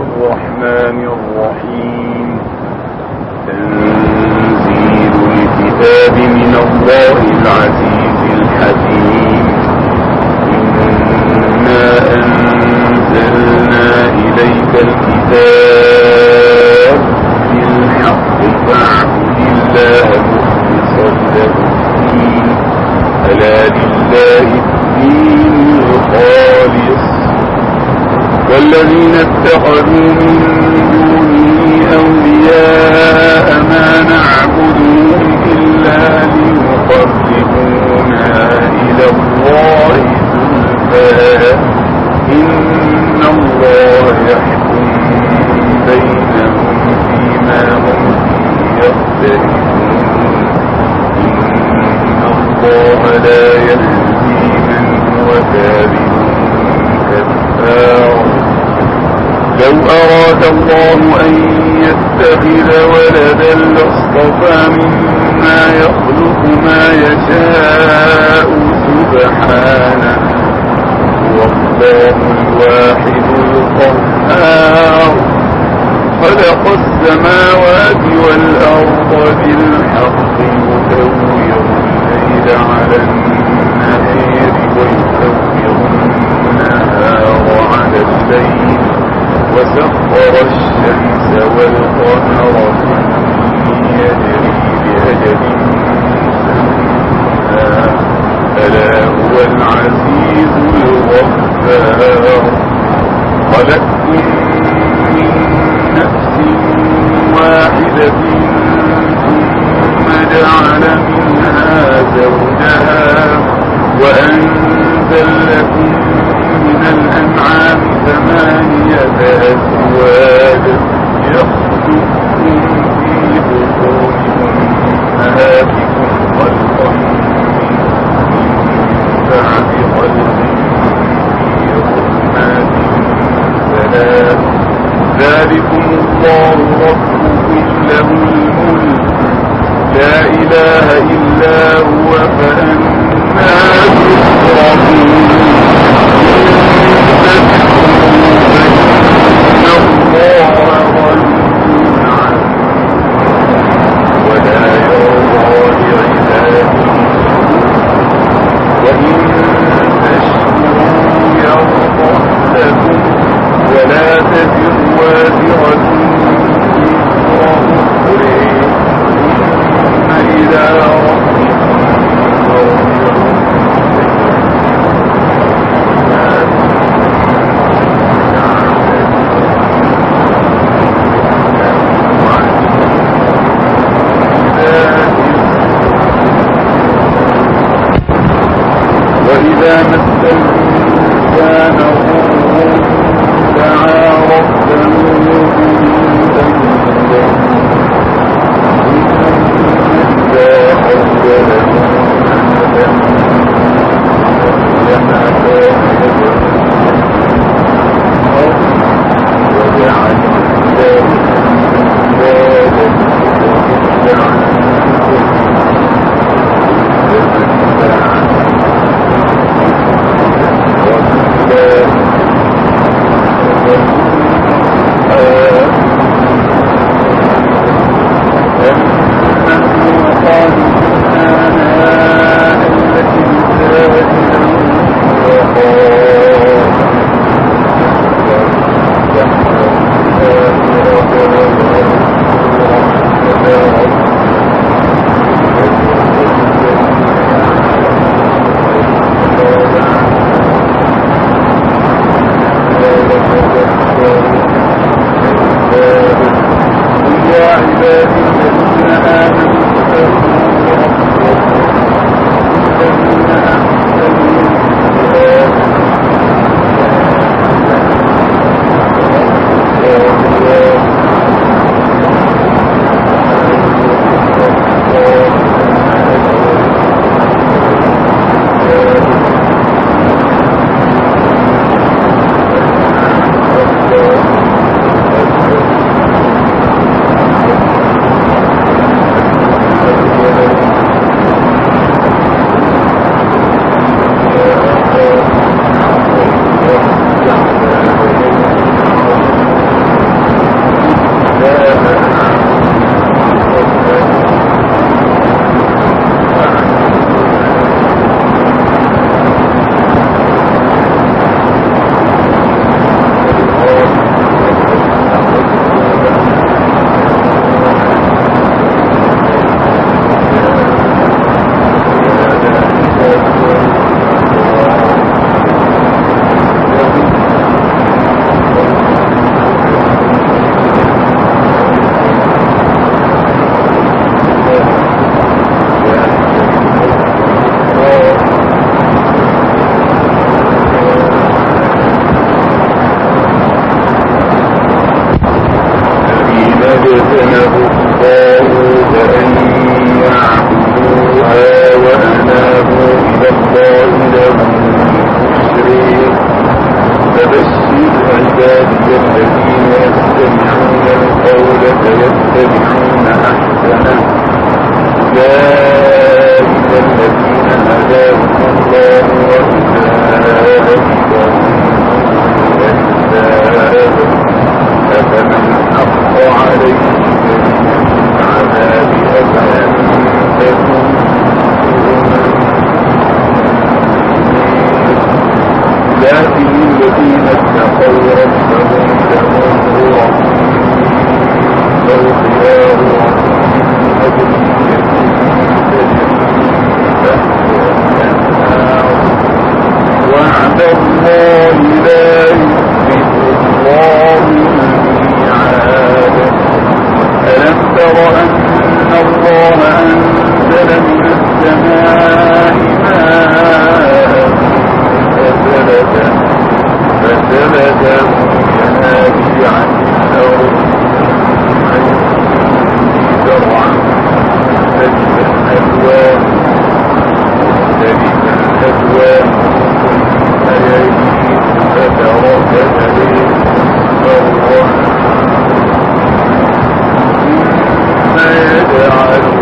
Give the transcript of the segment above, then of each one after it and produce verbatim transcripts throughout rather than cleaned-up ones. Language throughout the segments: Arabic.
الرحمن الرحيم. تنزيل الكتاب من الله العزيز الحكيم. إنا أنزلنا إليك الكتاب بالحق فاعبد الله مخلصا له الدين ألا لله الدين الخالص. والذين اتخذوا من دونه أولياء ما نعبدهم إلا ليقربونا إلى الله زلفى إن الله يحكم بينهم فيما هم فيه يختلفون. إن الله لا يهدي من هو كاذب كفار. لو أراد الله أن يتخذ ولدا لاصطفى مما يخلق ما يشاء سبحانه والله الواحد القهار. خلق السماوات والأرض بالحق يسوي الليل على النهار ويسوي النهار على الليل وسخر الشمس والقمر كل يجري بأجل مسمى ألا هو العزيز الغفار. خلقكم من نفس واحدة ثم جعل منها زوجها وأنزل لكم من الأنعام ثمانية أزواج يخلقكم في بطون أمهاتكم خلقا من بعد خلق في ظلمات ثلاث. ذلكم الله ربكم له الملك لا إله إلا هو فأنا تصرفون. إن الله غني عنكم ولا يرضى لعباده وإن تشكروا يرضه لكم ولا تزر وازرة وزر أخرى إن إلى ربكم مرجعكم ولكن الذين اتقوا ربهم لهم غرف فوقها غرف مبنية تجري وعد الله لا يخلف الله الميعاد. ألم تر أن الله أنزل من السماء ماء فسلكه فسلكه ينابيع الأرض زرعا مختلفا ألوانه مختلفا ألوانه ثم يهيج فترك عليه مرة ثم يجعله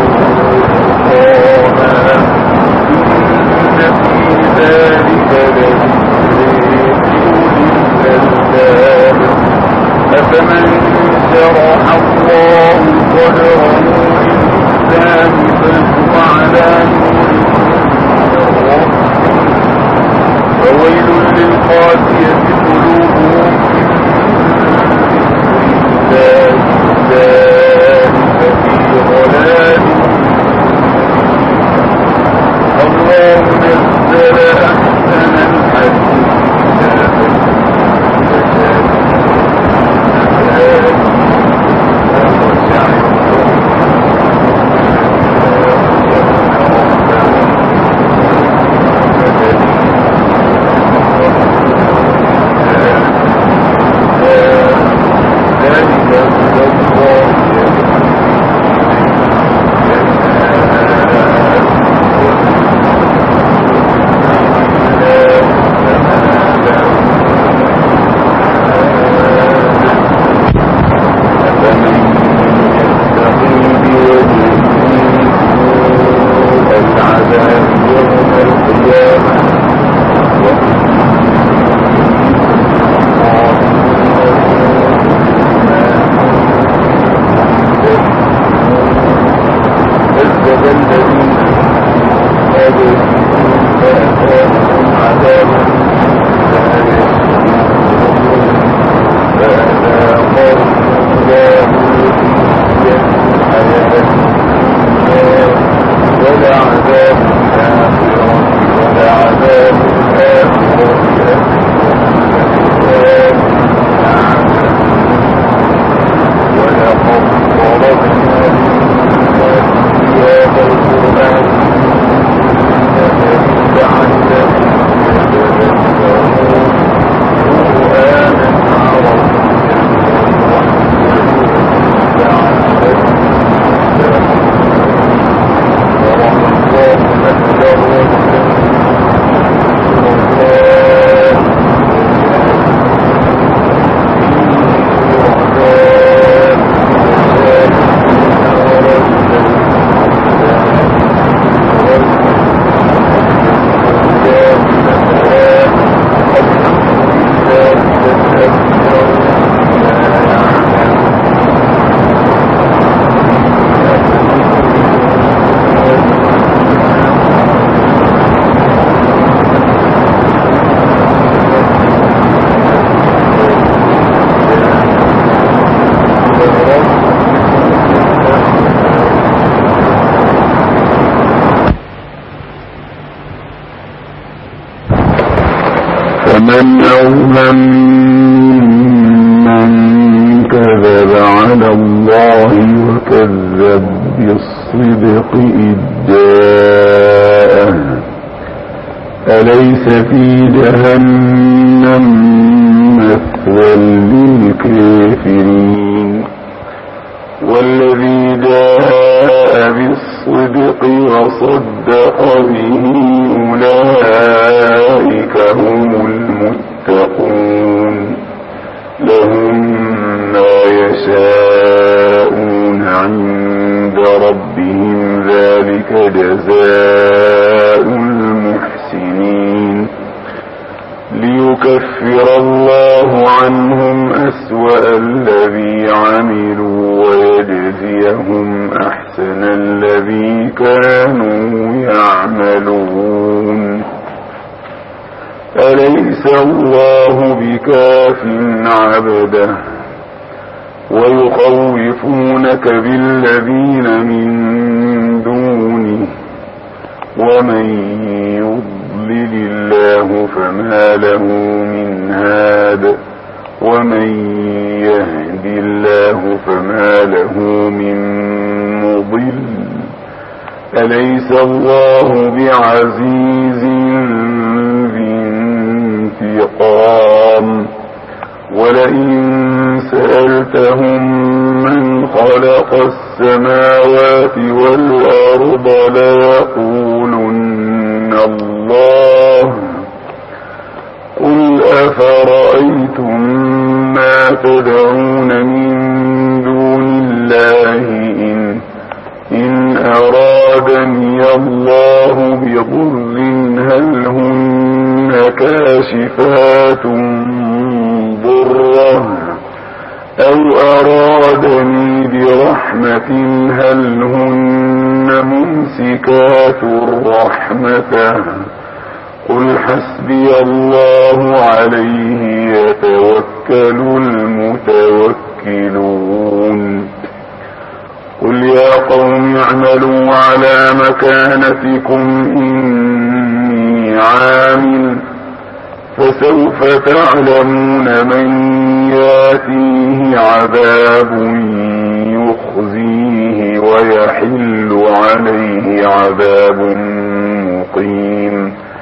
حطاما إن في ذلك لذكر للألباب. أفمن شرح الله صدره للإسلام فهو على نور من ربه فويل للقاسية قلوبهم من ذكر الله في ضلال. الله نزل أحسن الحديث فمن أظلم ممن كذب على الله وكذب بالصدق إذ جاءه أليس في جهنم مثوى للكافرين والذي جاء بالصدق وصدق به أولئك هم المتقون لهم ما يشاءون عند ربهم ذلك جزاء المحسنين ليكفر الله عنهم أسوأ الذي عملوا ويجزيهم أحسن الذي كانوا يعملون أليس الله بكاف عبده ويخوفونك بالذين من دونه ومن يضلل الله فما له من هاد ومن يهد الله فما له من مضل أليس الله بعزيز ذي انتقام ولئن سألتهم من خلق السماوات والأرض ليقولن الله قل أفرأيتم ما تدعون من دون الله إن, إن أرادني الله بضر هل هن كاشفات ضره أو أرادني برحمة هل هن ممسكات رحمته قل حسبي الله عليه يتوكل المتوكلون قل يا قوم اعملوا على مكانتكم إني عامل فسوف تعلمون من ياتيه عذاب يخزيه ويحل عليه عذاب مقيم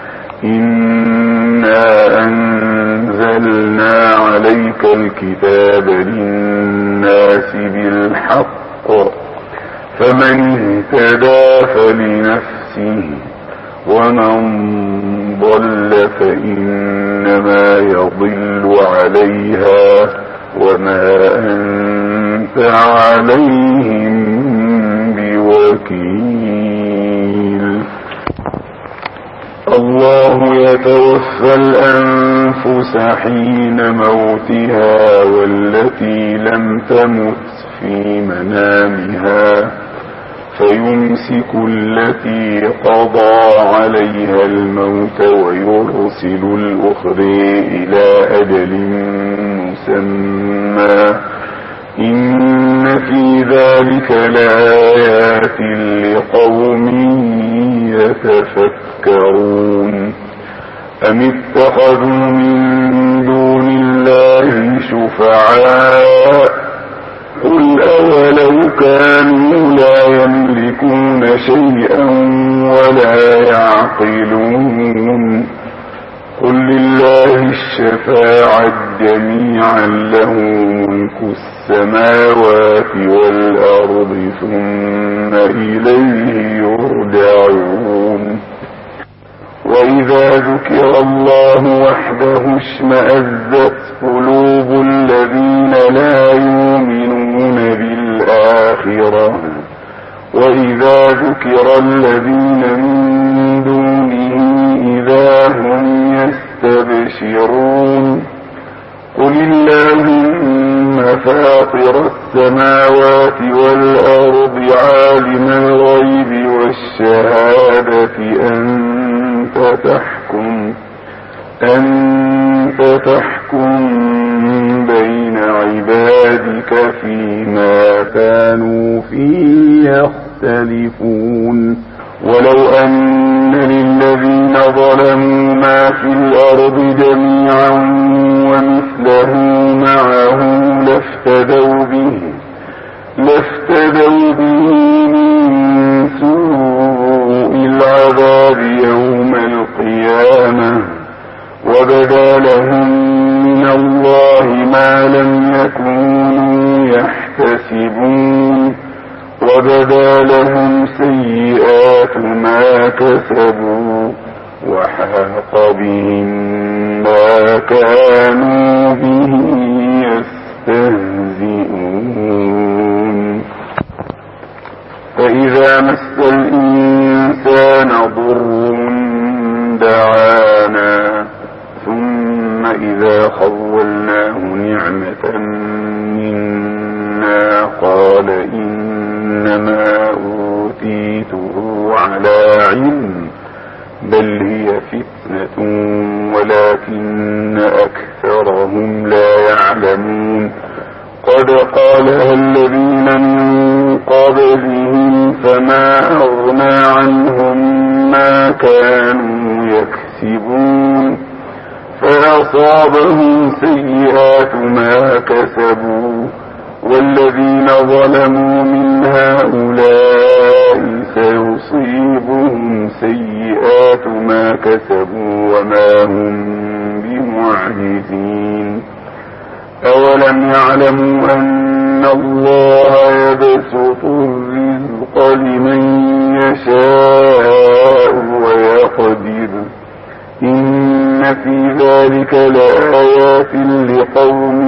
إنا أنزلنا عليك الكتاب للناس بالحق فمن اهتدى فلنفسه ومن ضل فإنما يضل عليها وما أنت عليهم بوكيل الله يتوفى الأنفس حين موتها والتي لم تمت في منامها فيمسك التي قضى عليها الموت ويرسل الأخرى إلى أجل مسمى إن في ذلك لآيات لقوم يتفكرون أم اتخذوا من دون الله شفعاء قل أولو كانوا لا يملكون شيئا ولا يعقلون قل لله الشفاعة جميعا له ملك السماوات والأرض ثم إليه يرجعون وإذا ذكر الله وحده اشمأزت قلوب الذين لا يؤمنون بالآخرة وإذا ذكر الذين من دونه إذا هم يستبشرون قل اللهم فاطر السماوات والأرض عالم الغيب والشهادة أنت تحكم أنت تحكم بين عبادك فيما كانوا فيه يختلفون ولو أن للذين ظلموا ما في الأرض جميعا ومثله معه لافتدوا به لافتدوا به من سوء العذاب يوم القيامة وبدا لهم من الله ما لم يكونوا يحتسبون وبدا لهم سيئات ما كسبوا وحاق بهم ما كانوا به يستهزئون فإذا مس الإنسان ضر دعانا ثم إذا خولناه نعمة منا قال إنما أوتيته على علم بل هي فتنة ولكن أكثرهم لا يعلمون قد قالها الذين من قبلهم فما أغنى عنهم ما كانوا يكسبون فأصابهم سيئات ما كسبوا والذين ظلموا من هؤلاء سيصيبهم سيئات ما كسبوا وما هم بمعجزين أولم يعلموا أن الله يبسط الرزق لمن يشاء ويقدر إن في ذلك لآيات لقوم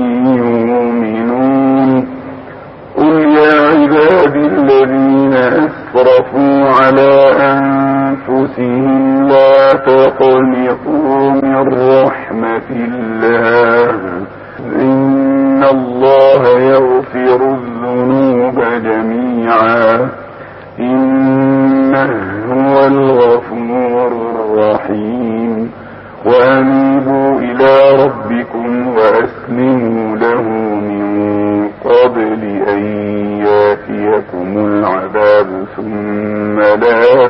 يؤمنون قل يا عبادي الذين أسرفوا على أنفسهم لا تقنطوا من رحمة الله إن الله يغفر الذنوب جميعا إنه هو الغفور الرحيم وأنيبوا إلى ربكم وأسلموا له من قبل أن يأتيكم العذاب ثم لا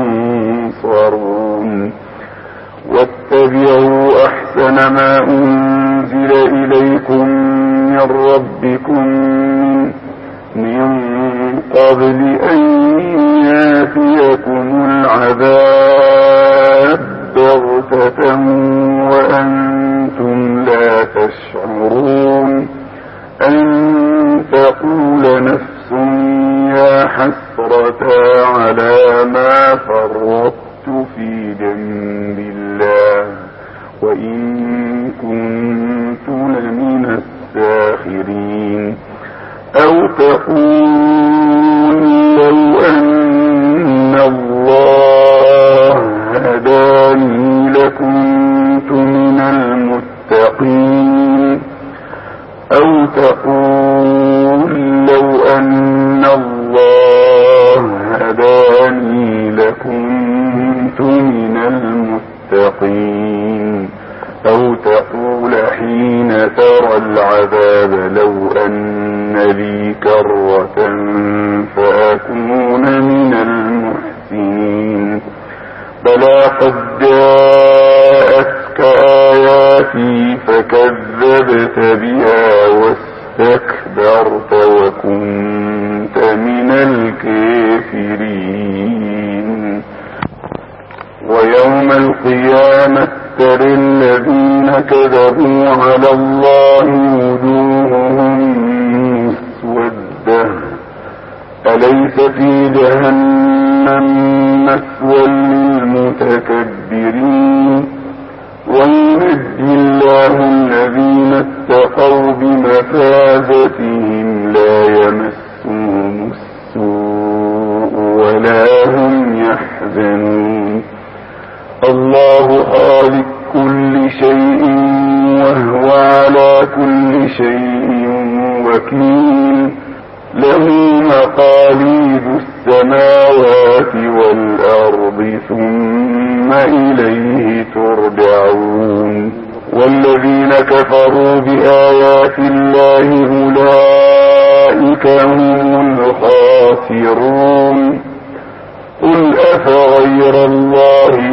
تنصرون واتبعوا أحسن ما أنزل إليكم من ربكم من قبل أن يأتيكم العذاب بغتة وأنتم لا تشعرون أن تقول نفس يا حسرة على ما فرطت في جنب الله وإن كنت لمن الساخرين أو تقول لو أن الله هداني لكنت من المتقين أو تقول لو أن الله هداني لكنت من المتقين أو تقول حين ترى العذاب لو أن لي كرة فأكون من المحسنين بلى قد جاءتك آياتي فكذبت بها واستكبرت وكنت من الكافرين ويوم القيامة ترى الذين كذبوا على الله وجوههم مسودة أليس في جهنم مثوى للمتكبرين وينجي الله الذين اتقوا بمفازتهم لا يمسهم السوء ولا هم يحزنون الله خالق كل شيء وهو على كل شيء وكيل له مقاليد السماوات والأرض ثم إليه ترجعون والذين كفروا بآيات الله أولئك هم الخاسرون قل أفغير الله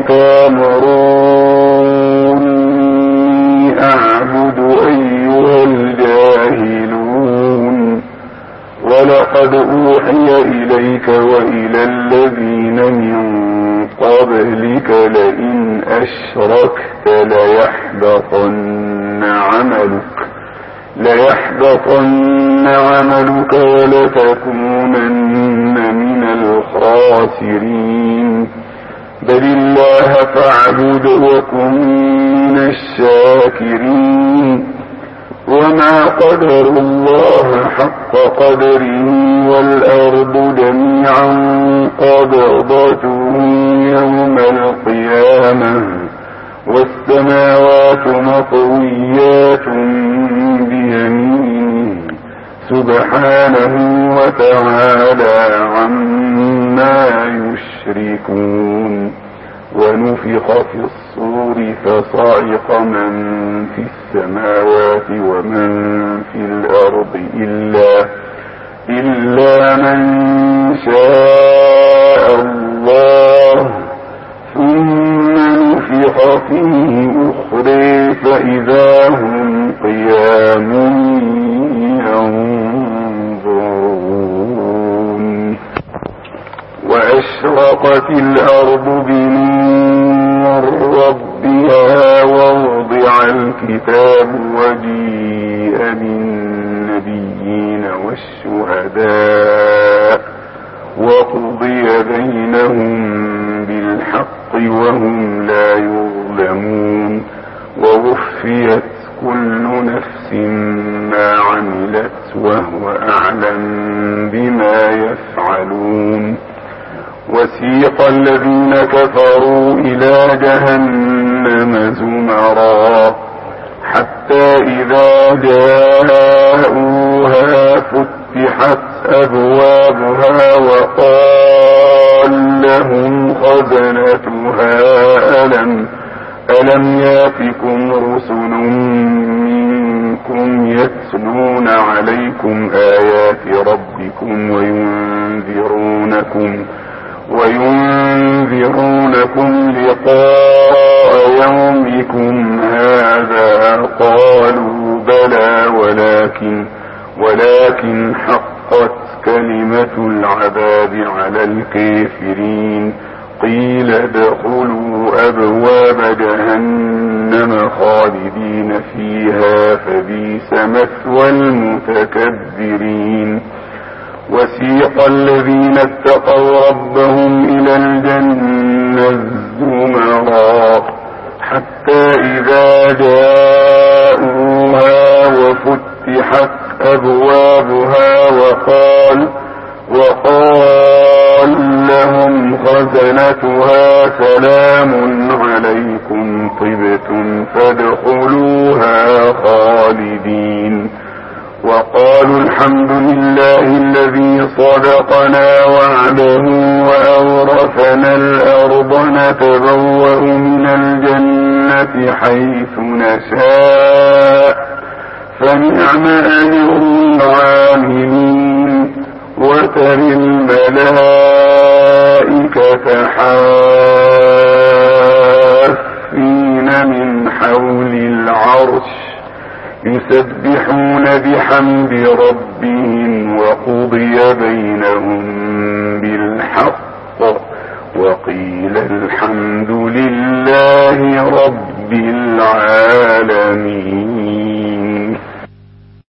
تأمروني أعبد أيها الجاهلون ولقد أوحي إليك وإلى الذين من قبلك لئن أشركت ليحبطن عملك ليحبطن عملك ولتكونن من الخاسرين بل الله فاعبد وكن من الشاكرين وما قدر الله حق قدره والأرض جميعا قبضته يوم القيامة والسماوات مطويات بيمينه سبحانه وتعالى عما يشركون ونفخ في الصور فصعق من في السماوات ومن في الأرض إلا, إلا من شاء الله ثم نفخ فيه أخرى فإذا هم قيام ينظرون وأشرقت الأرض بنور ربها ووضع الكتاب وجيء بالنبيين والشهداء وقضي بينهم بالحق وهم لا يظلمون ووفيت كل نفس ما عملت وهو أعلم بما يفعلون وسيق الذين كفروا إلى جهنم زمرا حتى إذا جاءوها فتحت أبوابها وقال لهم خزنتها ألم, ألم يأتكم رسل منكم يتلون عليكم آيات ربكم وينذرونكم وينذرونكم لقاء يومكم هذا قالوا بلى ولكن ولكن حقت كلمة العذاب على الكافرين قيل ادخلوا أبواب جهنم خالدين فيها فبئس مثوى المتكبرين وسيق الذين اتقوا ربهم إلى الجنة زمرا حتى إذا جاءوها وفتحت أبوابها وقال وقال لهم خزنتها سلام عليكم طبتم فادخلوها خالدين وقالوا الحمد لله الذي صدقنا وعده وأورثنا الأرض نتبوأ من الجنة حيث نشاء فنعم أجر العاملين وترى الملائكة حافين من حول العرش يسبحون بحمد ربهم وقضي بينهم بالحق وقيل الحمد لله رب العالمين.